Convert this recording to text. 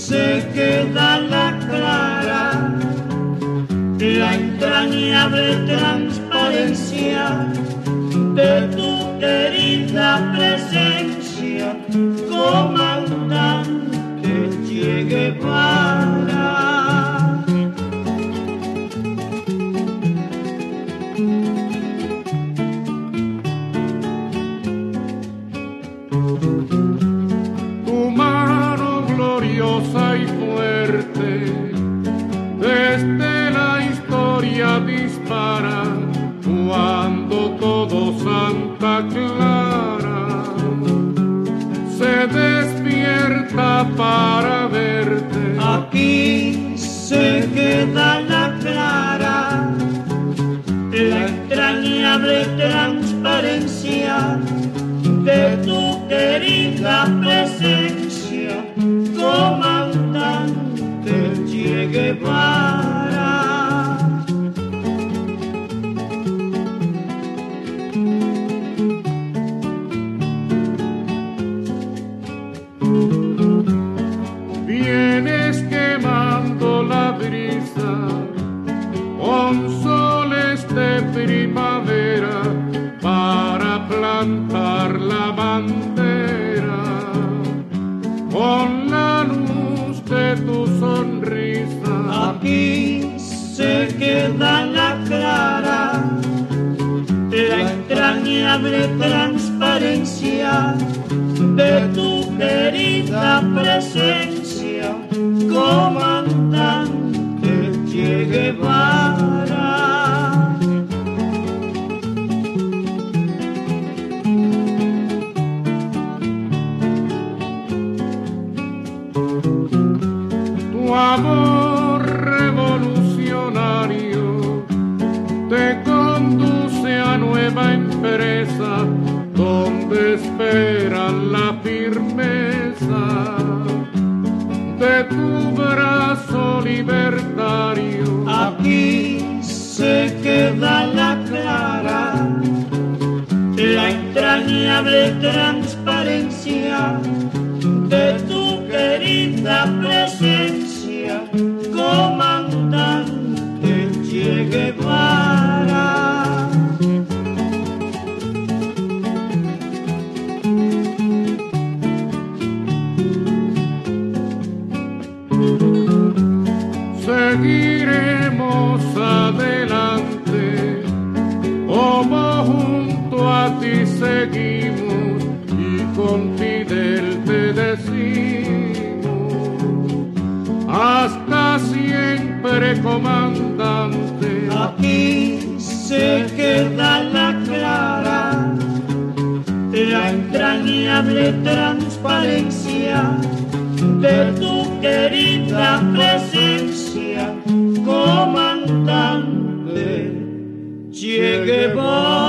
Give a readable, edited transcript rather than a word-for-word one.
se queda la clara, la entrañable transparencia de tu querida presencia, comandante Che Guevara. Tu mano gloriosa y fuerte desde la historia dispara, cuando todo Santa Clara se despierta para verte. Aquí se queda la clara, la entrañable transparencia de tu querida presencia, comandante Che Guevara. Vienes quemando la brisa con soles de primavera para plantar la bandera con la luz de tu sonrisa. Aquí se queda la clara, la entrañable transparencia de tu querida presencia, comandante Che Guevara. Tu amor revolucionario te conduce a nueva empresa, donde esperan la firmeza de tu brazo libertario. Aquí se queda la clara, la entrañable transparencia de tu querida presencia, comandante Che Guevara. Seguiremos adelante, como junto a ti seguimos, y con Fidel te decimos, hasta siempre, comandante. Aquí se queda la clara, la entrañable transparencia de tu querida presencia, comandante Che Guevara.